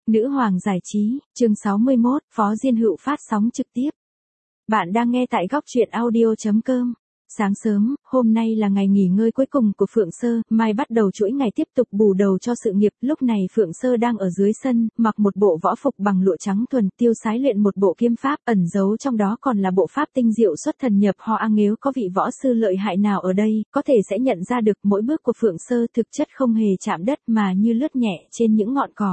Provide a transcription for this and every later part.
Nữ hoàng giải trí, chương 61, Phó Diên Hựu phát sóng trực tiếp. Bạn đang nghe tại góc truyện audio.com. Sáng sớm, hôm nay là ngày nghỉ ngơi cuối cùng của Phượng Sơ, mai bắt đầu chuỗi ngày tiếp tục bù đầu cho sự nghiệp. Lúc này Phượng Sơ đang ở dưới sân, mặc một bộ võ phục bằng lụa trắng thuần, tiêu sái luyện một bộ kiếm pháp, ẩn giấu trong đó còn là bộ pháp tinh diệu xuất thần nhập hóa. Nếu có vị võ sư lợi hại nào ở đây, có thể sẽ nhận ra được mỗi bước của Phượng Sơ thực chất không hề chạm đất mà như lướt nhẹ trên những ngọn cỏ.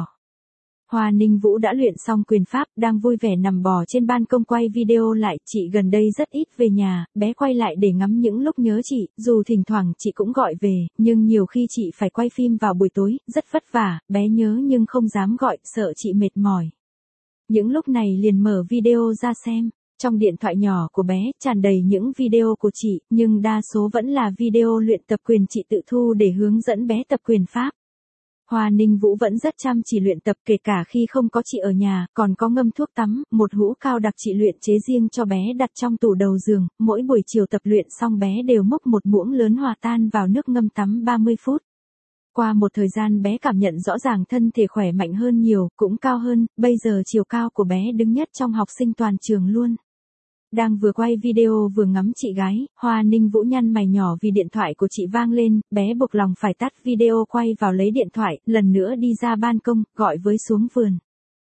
Hoa Ninh Vũ đã luyện xong quyền pháp, đang vui vẻ nằm bò trên ban công quay video lại. Chị gần đây rất ít về nhà, bé quay lại để ngắm những lúc nhớ chị, dù thỉnh thoảng chị cũng gọi về, nhưng nhiều khi chị phải quay phim vào buổi tối, rất vất vả, bé nhớ nhưng không dám gọi, sợ chị mệt mỏi. Những lúc này liền mở video ra xem. Trong điện thoại nhỏ của bé, tràn đầy những video của chị, nhưng đa số vẫn là video luyện tập quyền chị tự thu để hướng dẫn bé tập quyền pháp. Hoa Ninh Vũ vẫn rất chăm chỉ luyện tập, kể cả khi không có chị ở nhà, còn có ngâm thuốc tắm, một hũ cao đặc chị luyện chế riêng cho bé đặt trong tủ đầu giường, mỗi buổi chiều tập luyện xong bé đều múc một muỗng lớn hòa tan vào nước ngâm tắm 30 phút. Qua một thời gian bé cảm nhận rõ ràng thân thể khỏe mạnh hơn nhiều, cũng cao hơn, bây giờ chiều cao của bé đứng nhất trong học sinh toàn trường luôn. Đang vừa quay video vừa ngắm chị gái, Hoa Ninh Vũ nhăn mày nhỏ vì điện thoại của chị vang lên, bé buộc lòng phải tắt video quay vào lấy điện thoại, lần nữa đi ra ban công, gọi với xuống vườn.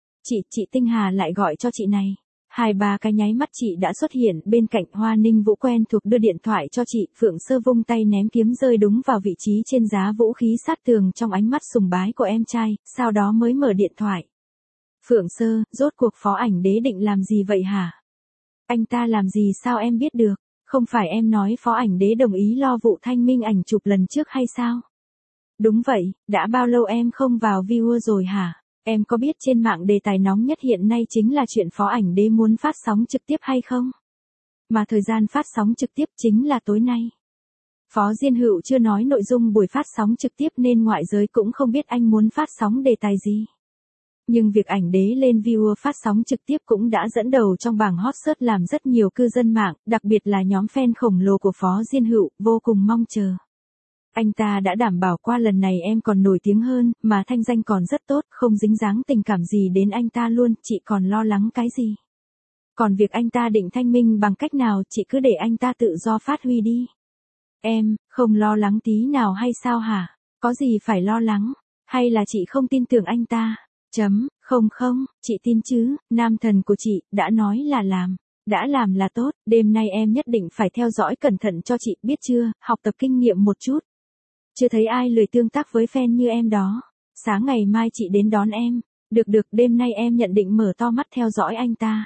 Chị Tinh Hà lại gọi cho chị này. 2-3 cái nháy mắt chị đã xuất hiện bên cạnh. Hoa Ninh Vũ quen thuộc đưa điện thoại cho chị, Phượng Sơ vung tay ném kiếm rơi đúng vào vị trí trên giá vũ khí sát tường trong ánh mắt sùng bái của em trai, sau đó mới mở điện thoại. Phượng Sơ, rốt cuộc Phó Ảnh Đế định làm gì vậy hả? Anh ta làm gì sao em biết được? Không phải em nói Phó Ảnh Đế đồng ý lo vụ thanh minh ảnh chụp lần trước hay sao? Đúng vậy, đã bao lâu em không vào viewer rồi hả? Em có biết trên mạng đề tài nóng nhất hiện nay chính là chuyện Phó Ảnh Đế muốn phát sóng trực tiếp hay không? Mà thời gian phát sóng trực tiếp chính là tối nay. Phó Diên Hựu chưa nói nội dung buổi phát sóng trực tiếp nên ngoại giới cũng không biết anh muốn phát sóng đề tài gì. Nhưng việc Ảnh Đế lên viewer phát sóng trực tiếp cũng đã dẫn đầu trong bảng hot search làm rất nhiều cư dân mạng, đặc biệt là nhóm fan khổng lồ của Phó Diên Hựu, vô cùng mong chờ. Anh ta đã đảm bảo qua lần này em còn nổi tiếng hơn, mà thanh danh còn rất tốt, không dính dáng tình cảm gì đến anh ta luôn, chị còn lo lắng cái gì? Còn việc anh ta định thanh minh bằng cách nào, chị cứ để anh ta tự do phát huy đi. Em, không lo lắng tí nào hay sao hả? Có gì phải lo lắng? Hay là chị không tin tưởng anh ta? Không, chị tin chứ, nam thần của chị, đã nói là làm. Đã làm là tốt, đêm nay em nhất định phải theo dõi cẩn thận cho chị, biết chưa, học tập kinh nghiệm một chút. Chưa thấy ai lười tương tác với fan như em đó. Sáng ngày mai chị đến đón em. Được, đêm nay em nhận định mở to mắt theo dõi anh ta.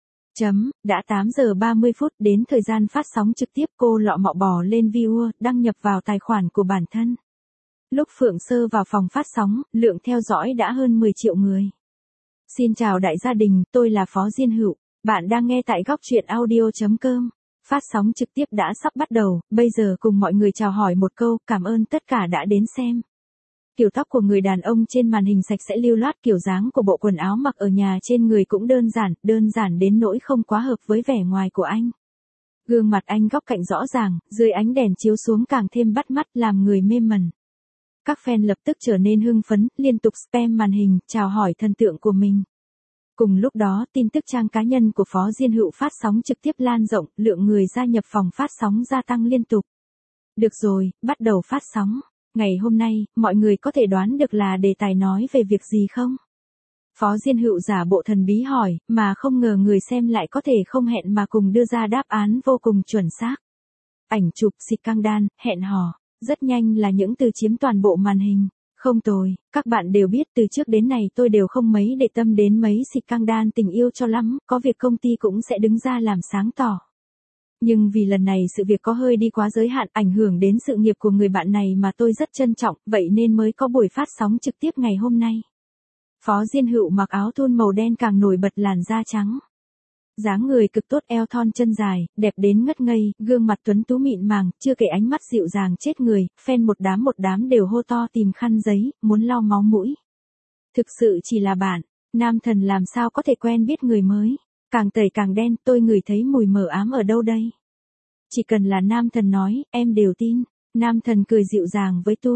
Đã 8 giờ 30 phút đến thời gian phát sóng trực tiếp, cô lọ mọ bò lên viewer, đăng nhập vào tài khoản của bản thân. Lúc Phượng Sơ vào phòng phát sóng, lượng theo dõi đã hơn 10 triệu người. Xin chào đại gia đình, tôi là Phó Diên Hựu. Bạn đang nghe tại góc truyện audio.com. Phát sóng trực tiếp đã sắp bắt đầu, bây giờ cùng mọi người chào hỏi một câu, cảm ơn tất cả đã đến xem. Kiểu tóc của người đàn ông trên màn hình sạch sẽ lưu loát, kiểu dáng của bộ quần áo mặc ở nhà trên người cũng đơn giản đến nỗi không quá hợp với vẻ ngoài của anh. Gương mặt anh góc cạnh rõ ràng, dưới ánh đèn chiếu xuống càng thêm bắt mắt làm người mê mẩn. Các fan lập tức trở nên hưng phấn, liên tục spam màn hình, chào hỏi thần tượng của mình. Cùng lúc đó, tin tức trang cá nhân của Phó Diên Hựu phát sóng trực tiếp lan rộng, lượng người gia nhập phòng phát sóng gia tăng liên tục. Được rồi, bắt đầu phát sóng. Ngày hôm nay, mọi người có thể đoán được là đề tài nói về việc gì không? Phó Diên Hựu giả bộ thần bí hỏi, mà không ngờ người xem lại có thể không hẹn mà cùng đưa ra đáp án vô cùng chuẩn xác. Ảnh chụp, xịt căng đan, hẹn hò. Rất nhanh là những từ chiếm toàn bộ màn hình. Không tồi, các bạn đều biết từ trước đến nay tôi đều không mấy để tâm đến mấy xịt căng đan tình yêu cho lắm, có việc công ty cũng sẽ đứng ra làm sáng tỏ. Nhưng vì lần này sự việc có hơi đi quá giới hạn, ảnh hưởng đến sự nghiệp của người bạn này mà tôi rất trân trọng, vậy nên mới có buổi phát sóng trực tiếp ngày hôm nay. Phó Diên Hựu mặc áo thun màu đen càng nổi bật làn da trắng. Dáng người cực tốt, eo thon chân dài, đẹp đến ngất ngây, gương mặt tuấn tú mịn màng, chưa kể ánh mắt dịu dàng chết người, fan một đám đều hô to tìm khăn giấy, muốn lau máu mũi. Thực sự chỉ là bạn, nam thần làm sao có thể quen biết người mới, càng tẩy càng đen, tôi ngửi thấy mùi mờ ám ở đâu đây. Chỉ cần là nam thần nói, em đều tin, nam thần cười dịu dàng với tôi.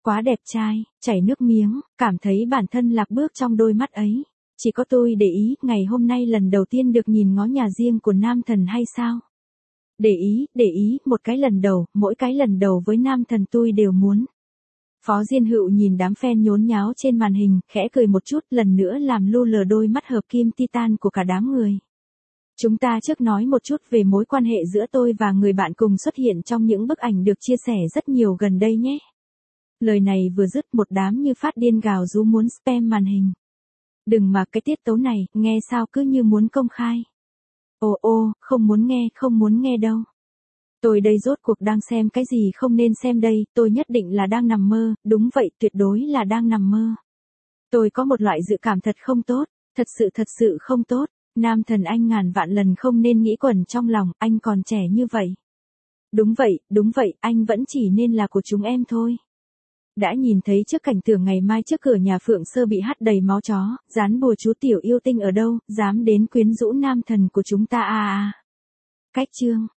quá đẹp trai, chảy nước miếng, cảm thấy bản thân lạc bước trong đôi mắt ấy. Chỉ có tôi để ý, ngày hôm nay lần đầu tiên được nhìn ngó nhà riêng của nam thần hay sao? Để ý, một cái lần đầu, mỗi cái lần đầu với nam thần tôi đều muốn. Phó Diên Hựu nhìn đám fan nhốn nháo trên màn hình, khẽ cười một chút, lần nữa làm lu lờ đôi mắt hợp kim titan của cả đám người. Chúng ta trước nói một chút về mối quan hệ giữa tôi và người bạn cùng xuất hiện trong những bức ảnh được chia sẻ rất nhiều gần đây nhé. Lời này vừa dứt, một đám như phát điên gào rú muốn spam màn hình. Đừng mà cái tiết tấu này, nghe sao cứ như muốn công khai. Ô, không muốn nghe đâu. Tôi đây rốt cuộc đang xem cái gì không nên xem đây, tôi nhất định là đang nằm mơ, đúng vậy, tuyệt đối là đang nằm mơ. Tôi có một loại dự cảm thật không tốt, thật sự không tốt. Nam thần anh ngàn vạn lần không nên nghĩ quẩn trong lòng, anh còn trẻ như vậy. Đúng vậy, anh vẫn chỉ nên là của chúng em thôi. Đã nhìn thấy trước cảnh tượng ngày mai trước cửa nhà Phượng Sơ bị hắt đầy máu chó, dán bùa chú tiểu yêu tinh ở đâu, dám đến quyến rũ nam thần của chúng ta à. Cách chương